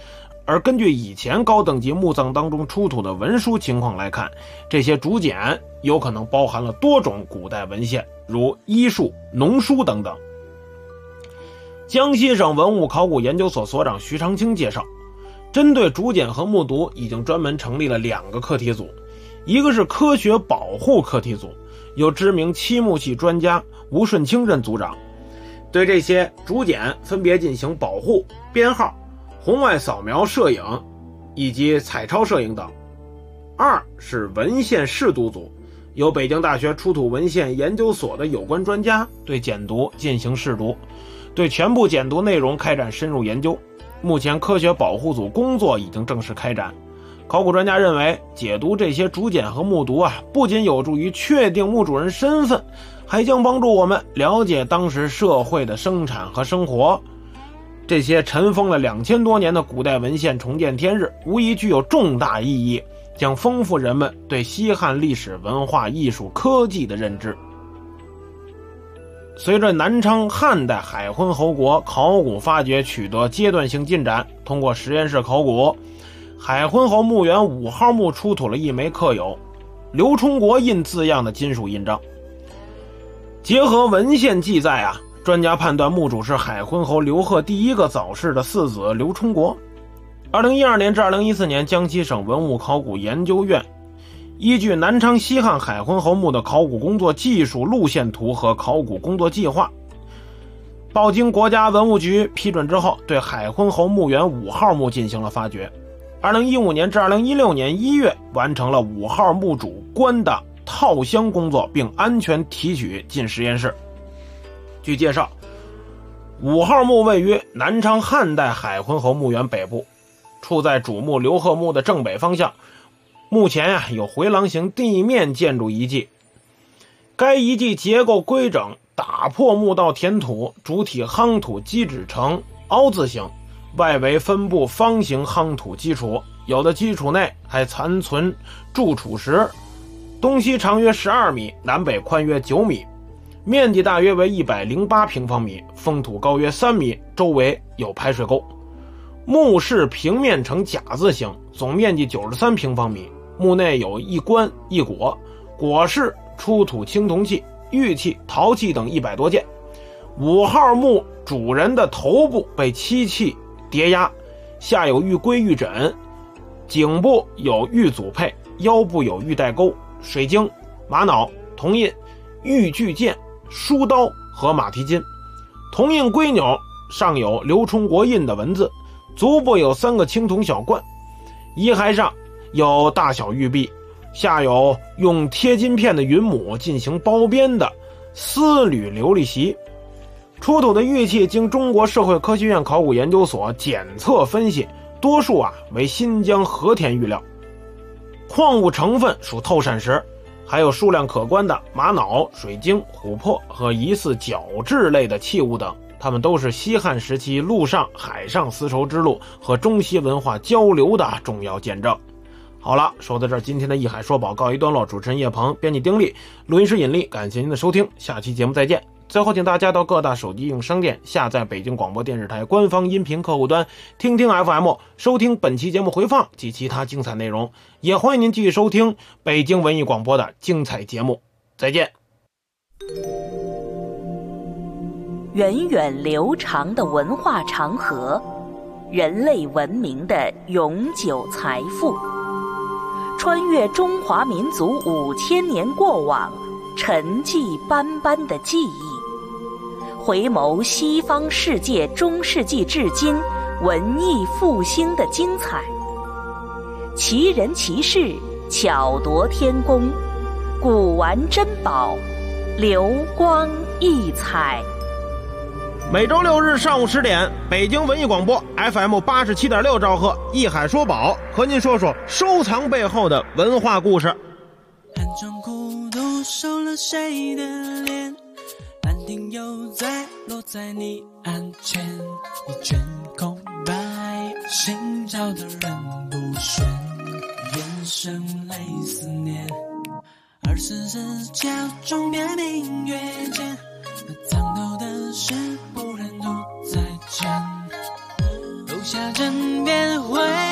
而根据以前高等级墓葬当中出土的文书情况来看，这些竹简有可能包含了多种古代文献，如医术、农书等等。江西省文物考古研究所所长徐长清介绍，针对竹简和木牍已经专门成立了2个课题组，一个是科学保护课题组，由知名漆木系专家吴顺清任组长，对这些竹简分别进行保护、编号、红外扫描摄影以及彩超摄影等。2是文献试读组，由北京大学出土文献研究所的有关专家对简牍进行试读，对全部简牍内容开展深入研究。目前科学保护组工作已经正式开展。考古专家认为，解读这些竹简和木牍不仅有助于确定墓主人身份，还将帮助我们了解当时社会的生产和生活。这些尘封了2000多年的古代文献重见天日，无疑具有重大意义，将丰富人们对西汉历史文化艺术科技的认知。随着南昌汉代海昏侯国考古发掘取得阶段性进展，通过实验室考古，海昏侯墓园5号墓出土了一枚刻有刘冲国印字样的金属印章。结合文献记载专家判断墓主是海昏侯刘贺第一个早逝的4子刘冲国。2012年至2014年，江西省文物考古研究院依据南昌西汉海昏侯墓的考古工作技术路线图和考古工作计划，报经国家文物局批准之后，对海昏侯墓园5号墓进行了发掘。2015年至2016年1月完成了5号墓主棺的套箱工作，并安全提取进实验室。据介绍，5号墓位于南昌汉代海昏侯墓园北部，处在主墓刘贺墓的正北方向。目前有回廊形地面建筑遗迹，该遗迹结构规整，打破墓道填土，主体夯土基址呈凹字形，外围分布方形夯土基础，有的基础内还残存筑础石，东西长约12米，南北宽约9米，面积大约为108平方米，封土高约3米，周围有排水沟。墓室平面呈甲字形，总面积93平方米，墓内有一棺一椁，椁室出土青铜器、玉器、陶器等100多件。5号墓主人的头部被漆器叠压，下有玉龟玉枕，颈部有玉组佩，腰部有玉带钩、水晶、玛瑙、铜印、玉巨剑、书刀和马蹄金。铜印龟钮上有刘冲国印的文字，足部有3个青铜小罐，遗骸上有大小玉璧，下有用贴金片的云母进行包边的丝缕琉璃席。出土的玉器经中国社会科学院考古研究所检测分析，多数为新疆和田玉料，矿物成分属透闪石，还有数量可观的玛瑙、水晶、琥珀和疑似角质类的器物等，它们都是西汉时期陆上海上丝绸之路和中西文化交流的重要见证。好了，说到这儿，今天的艺海说宝告一段落。主持人叶鹏，编辑丁力，录音师尹力，感谢您的收听，下期节目再见。最后请大家到各大手机应用商店下载北京广播电视台官方音频客户端听听 FM， 收听本期节目回放及其他精彩内容。也欢迎您继续收听北京文艺广播的精彩节目。再见。 源远流长的文化长河，人类文明的永久财富，穿越中华民族5000年过往，沉寂斑斑的记忆，回眸西方世界中世纪至今文艺复兴的精彩，奇人奇事，巧夺天工，古玩珍宝，流光溢彩。 每周6日上午10点，北京文艺广播 FM 87.6兆赫，艺海说宝，和您说说收藏背后的文化故事。 寒窗孤独收了谁的脸，兰亭又在落在你案前，一卷空白，寻找的人不选，眼神泪思念，24角钟别明月间，藏头的事不忍独再见，留下枕边回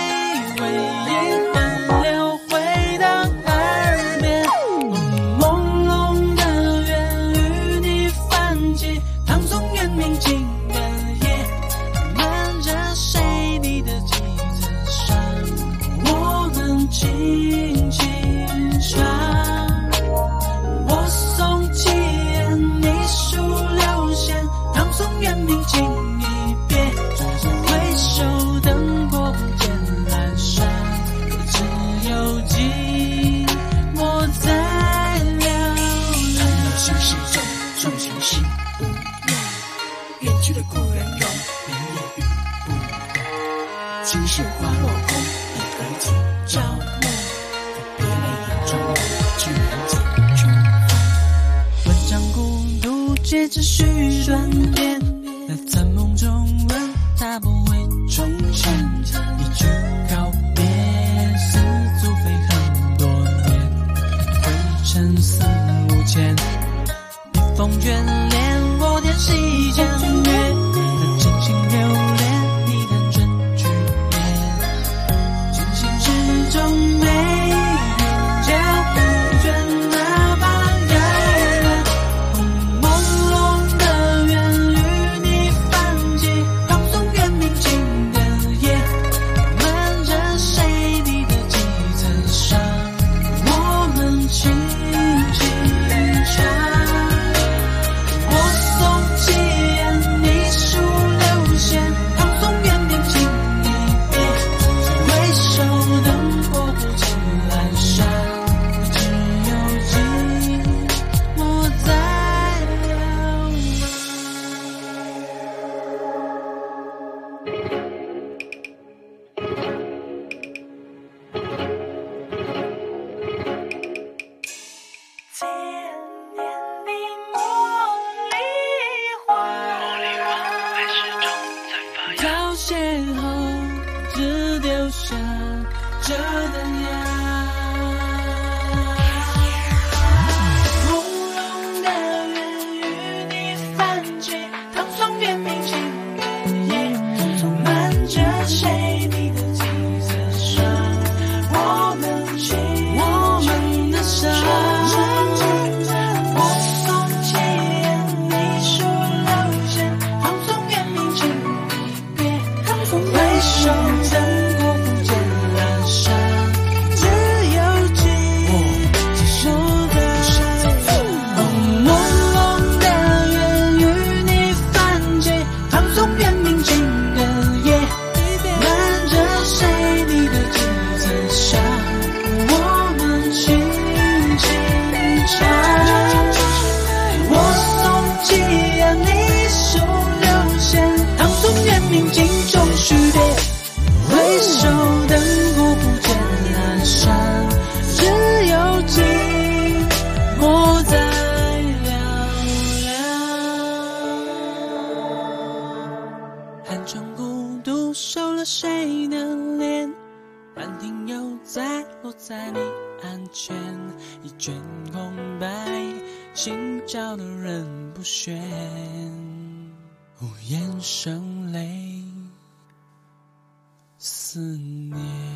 去的故人容，明夜雨不断。青石花落空，一而今朝暮。别泪眼中流，居然解出风。万丈孤独，皆只需转变。在梦中问他不会重现，一句告别，似足飞很多年，灰尘四五千。逆风眷恋，我点细间月，真情留恋，你看真句言，真心之中没叫不倦，哪怕遥远，朦胧的缘与你泛起，放松远明净的夜，漫着谁你的几层伤，我们轻轻唱。心照的人不选，无言声泪思念。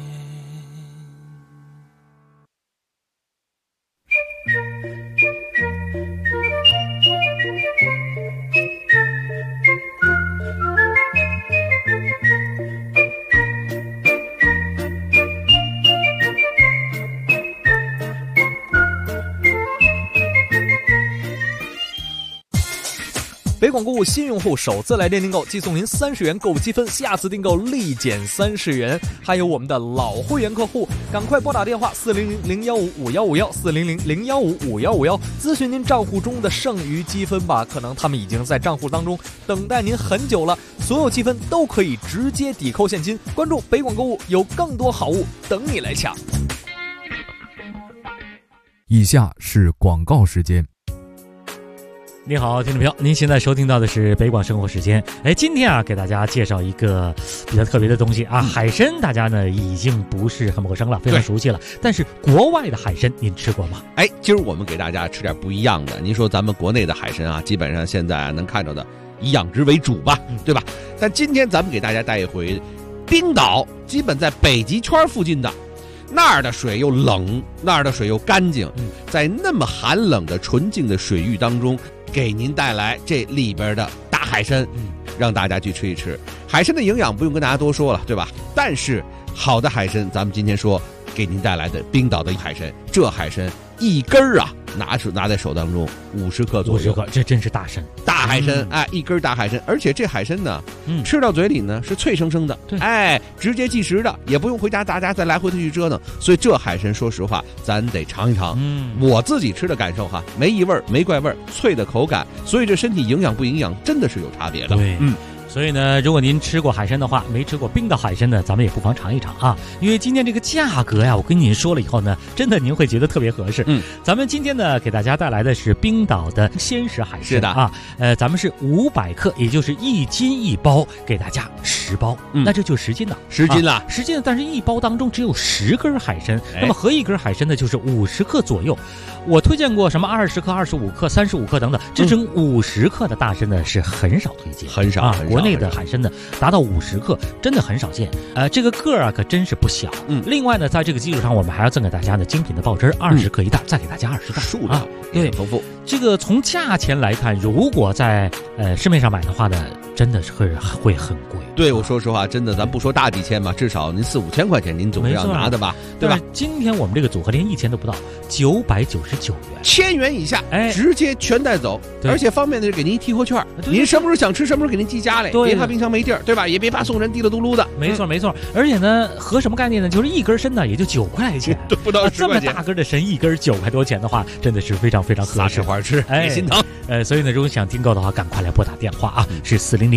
北广购物新用户首次来电订购即送您30元购物积分，下次订购立减30元。还有我们的老会员客户，赶快拨打电话400-015-5151，400-015-5151，咨询您账户中的剩余积分吧，可能他们已经在账户当中等待您很久了。所有积分都可以直接抵扣现金。关注北广购物，有更多好物等你来抢。 以下是广告时间。 你好，听众朋友，您现在收听到的是北广生活时间。今天啊，给大家介绍一个比较特别的东西啊，海参，大家呢已经不是很陌生了，非常熟悉了。但是国外的海参您吃过吗？ 今儿我们给大家吃点不一样的。您说咱们国内的海参啊，基本上现在能看到的以养殖为主吧，对吧？但今天咱们给大家带一回冰岛，基本在北极圈附近的。那儿的水又冷，那儿的水又干净，在那么寒冷的纯净的水域当中，给您带来这里边的大海参，让大家去吃一吃。海参的营养不用跟大家多说了，对吧？但是好的海参，咱们今天说给您带来的冰岛的海参，这海参一根儿啊，拿在手当中50克左右， 50克，这真是大参， 大海参，哎，一根大海参，而且这海参呢，吃到嘴里呢是脆生生的，哎，直接即食的，也不用回家大家再来回的去折腾，所以这海参说实话，咱得尝一尝。我自己吃的感受哈，没异味，没怪味，脆的口感，所以这身体营养不营养真的是有差别的。 对，所以呢，如果您吃过海参的话，没吃过冰岛海参呢，咱们也不妨尝一尝啊。因为今天这个价格呀，我跟您说了以后呢，真的您会觉得特别合适。咱们今天呢，给大家带来的是冰岛的鲜食海参， 是的啊，咱们是500克，也就是1斤1包，给大家10包，那这就10斤了 ，10斤了 ，10斤了。但是1包当中只有10根海参，那么合一根海参呢，就是50克左右。我推荐过什么20克、25克、35克等等，这种50克的大参呢是很少推荐， 很少啊。国内的海参呢达到50克真的很少见，这个个儿啊可真是不小。另外呢，在这个基础上，我们还要赠给大家呢精品的爆汁20克一袋，再给大家20袋， 数量也很丰富。 这个从价钱来看，如果在市面上买的话呢，真的是会很贵。 对，我说实话，真的，咱不说大几千嘛，至少您4、5千块钱，您总是要拿的吧，对吧？ 今天我们这个组合连1000都不到，999元 ，1000元以下，直接全带走，而且方便的是给您提货券，您什么时候想吃，什么时候给您寄家来，别怕冰箱没地儿，对吧？也别怕送人滴了嘟噜的。 没错没错，而且呢，合什么概念呢？就是一根参呢，也就9块钱， 不到10块钱。 这么大根的参，一根9块多钱的话，真的是非常非常合适， 撒花吃，心疼。 所以呢，如果想订购的话，赶快来拨打电话啊，是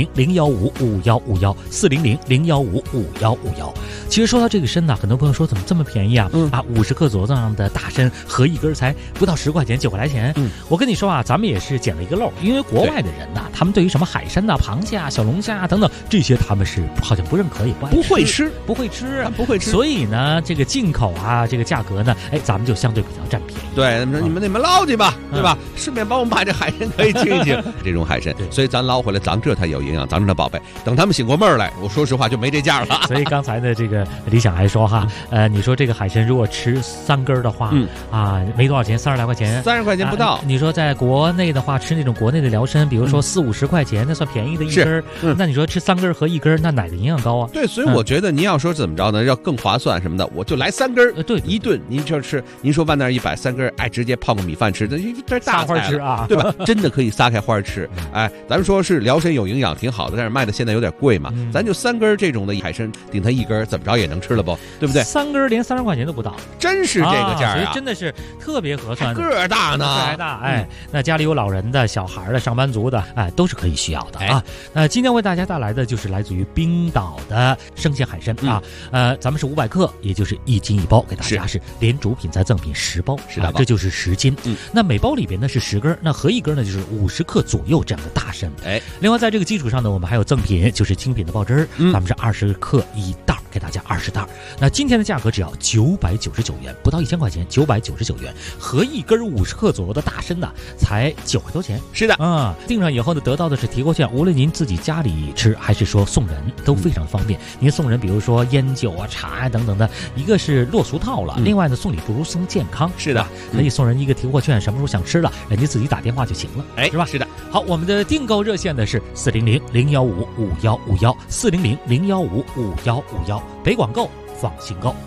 400-015-5151，400-015-5151。其实说到这个参呢，很多朋友说怎么这么便宜啊，50克左右的大参合一根才不到10块钱，9块来钱。我跟你说啊，咱们也是捡了一个漏，因为国外的人呐，他们对于什么海参呐、螃蟹啊、小龙虾啊等等这些，他们是好像不认可，也不会吃，所以呢，这个进口啊，这个价格呢，咱们就相对比较占便宜。 对，你们捞去吧，对吧？顺便帮我们把这海参可以清一清，这种海参，所以咱捞回来，咱这才有营养，咱这的宝贝。等他们醒过味儿来，我说实话就没这价了。 所以刚才的这个李想还说哈，你说这个海参如果吃3根的话，没多少钱，30来块钱 ，30块钱不到。 你说在国内的话，吃那种国内的辽参，比如说40、50块钱，那算便宜的一根。那你说吃3根和1根，那哪个营养高啊？ 对，所以我觉得您要说怎么着呢，要更划算什么的，我就来3根。 对， 一顿您就吃，您说万那100 3根，直接泡个米饭吃，这大花吃啊， 对吧？真的可以撒开花吃。咱们说是辽参有营养挺好的，但是卖的现在有点贵嘛，咱就3根这种的海参顶它1根，怎么着也能吃了不？对不对 ？3根连30块钱都不到， 真是这个价所以真的是特别合算的。 个儿大呢， 个儿大，那家里有老人的、小孩的、上班族的，都是可以需要的啊。那今天为大家带来的就是来自于冰岛的生鲜海参啊，咱们是500克，也就是1斤1包，给大家是连主品再赠品10包，这就是10斤。那每包里边呢是10根，那合一根呢就是50克左右这样的大参。另外在这个基础上呢，我们还有赠品，就是精品的爆汁，咱们是20克1袋，给大家20袋。那今天的价格只要999元，不到1000块钱，999元，合一根50克左右的大参呢，才9块多钱。 是的， 订上以后呢，得到的是提货券，无论您自己家里吃还是说送人，都非常方便。您送人，比如说烟酒啊、茶啊等等的，一个是落俗套了，另外呢，送礼不如送健康。 是的， 可以送人一个提货券，什么时候想吃了，人家自己打电话就行了，是吧？ 是的。 好，我们的订购热线呢是400-015-5151，400-015-5151，北广购放心购。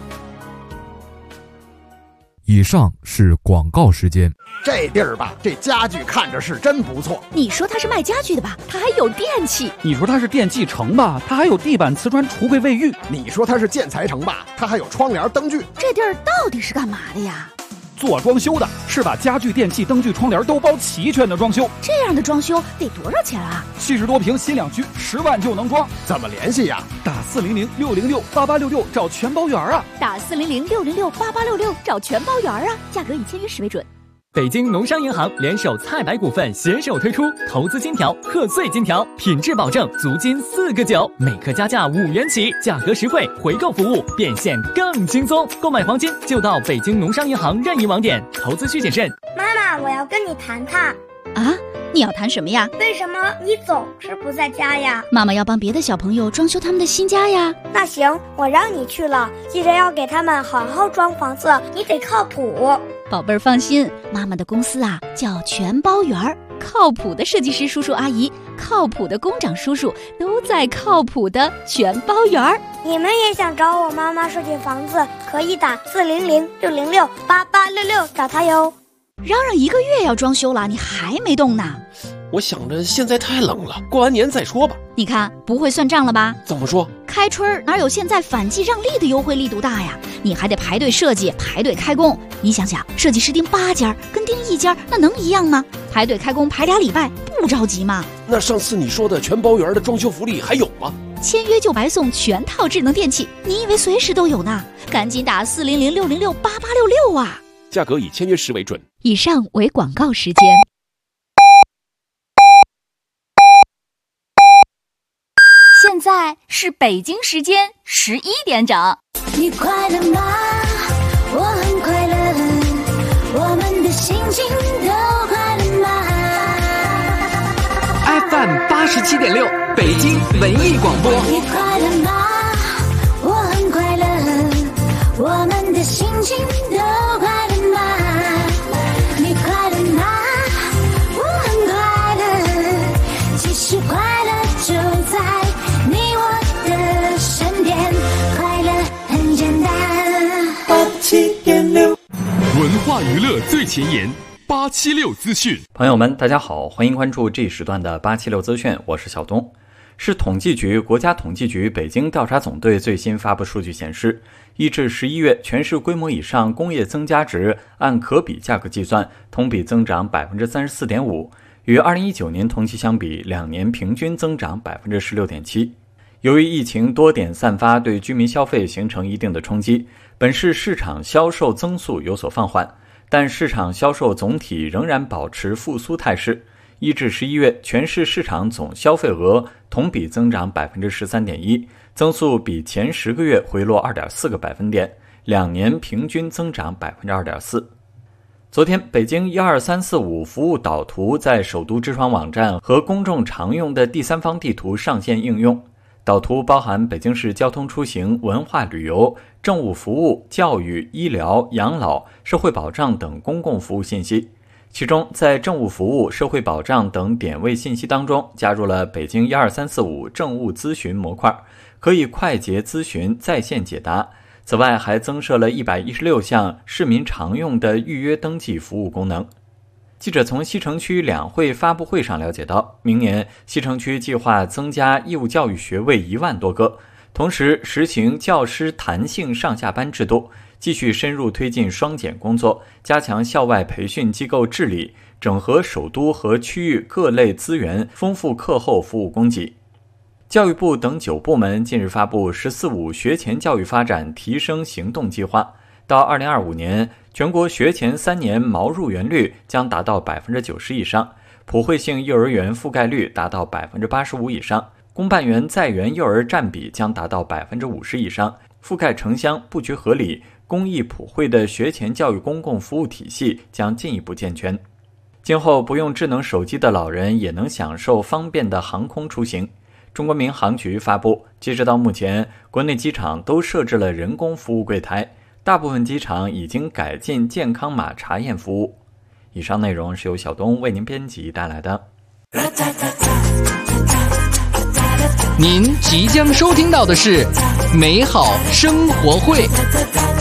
以上是广告时间。 这地儿吧，这家具看着是真不错。 你说它是卖家具的吧？它还有电器。 你说它是电器城吧？它还有地板、瓷砖、橱柜、卫浴。 你说它是建材城吧？它还有窗帘、灯具。 这地儿到底是干嘛的呀？ 做装修的，是把家具、电器、灯具、窗帘都包齐全的装修。 这样的装修得多少钱啊 ？70多平新两居，10万就能装。 怎么联系呀？ 打400-606-8866找全包圆啊！ 打400-606-8866找全包圆啊！价格以签约时为准。 北京农商银行联手菜百股份携手推出投资金条、贺岁金条，品质保证，足金4个9，每克加价5元起，价格实惠，回购服务变现更轻松。购买黄金就到北京农商银行任意网点，投资需谨慎。 妈妈，我要跟你谈谈。 啊，你要谈什么呀？ 为什么你总是不在家呀？ 妈妈要帮别的小朋友装修他们的新家呀。 那行，我让你去了，记得要给他们好好装房子，你得靠谱。 宝贝儿放心，妈妈的公司啊叫全包圆儿，靠谱的设计师叔叔阿姨靠谱的工长叔叔都在靠谱的全包园。 你们也想找我妈妈设计房子，可以打400-606-8866找她哟。 嚷嚷1个月要装修了，你还没动呢？ 我想着现在太冷了，过完年再说吧。 你看不会算账了吧？ 怎么说？ 开春哪有现在反季让利的优惠力度大呀？你还得排队设计，排队开工。你想想，设计师订8家跟订1家那能一样吗？排队开工排2礼拜，不着急吗？ 那上次你说的全包园的装修福利还有吗？ 签约就白送全套智能电器，你以为随时都有呢？赶紧打400-606-8866啊！ 价格以签约时为准。 以上为广告时间。 现在是北京时间11点整。 你快乐吗？我很快乐，我们的心情都快乐吗 ？FM 87.6，北京文艺广播。 你快乐吗？我很快乐，我们的心情都快乐吗？你快乐吗？我很快乐，其实快乐就在你我的身边，快乐很简单。87.6， 文化娱乐最前沿，876资讯。 朋友们，大家好，欢迎关注这一时段的876资讯，我是小东。市统计局、国家统计局北京调查总队最新发布数据显示，1至11月全市规模以上工业增加值按可比价格计算，同比增长 34.5%， 与2019年同期相比，2年平均增长 16.7%。由于疫情多点散发，对居民消费形成一定的冲击，本市市场销售增速有所放缓，但市场销售总体仍然保持复苏态势。1至11月，全市市场总消费额同比增长 13.1%， 增速比前10个月回落 2.4个百分点，2年平均增长 2.4%。昨天，北京12345服务导图在首都知窗网站和公众常用的第三方地图上线应用。导图包含北京市交通出行、文化旅游、政务服务、教育、医疗、养老、社会保障等公共服务信息。其中，在政务服务、社会保障等点位信息当中，加入了北京12345政务咨询模块，可以快捷咨询、在线解答。此外，还增设了116项市民常用的预约登记服务功能。记者从西城区两会发布会上了解到，明年西城区计划增加义务教育学位1万多个，同时实行教师弹性上下班制度，继续深入推进双减工作，加强校外培训机构治理，整合首都和区域各类资源，丰富课后服务供给。教育部等9部门近日发布“14-5”学前教育发展提升行动计划，到2025年，全国学前3年毛入园率将达到 90% 以上，普惠性幼儿园覆盖率达到 85% 以上，公办园在园幼儿占比将达到 50% 以上，覆盖城乡、布局合理、公益普惠的学前教育公共服务体系将进一步健全。今后不用智能手机的老人也能享受方便的航空出行。中国民航局发布，截止到目前，国内机场都设置了人工服务柜台，大部分机场已经改进健康码查验服务。以上内容是由小东为您编辑带来的。 您即将收听到的是美好生活会。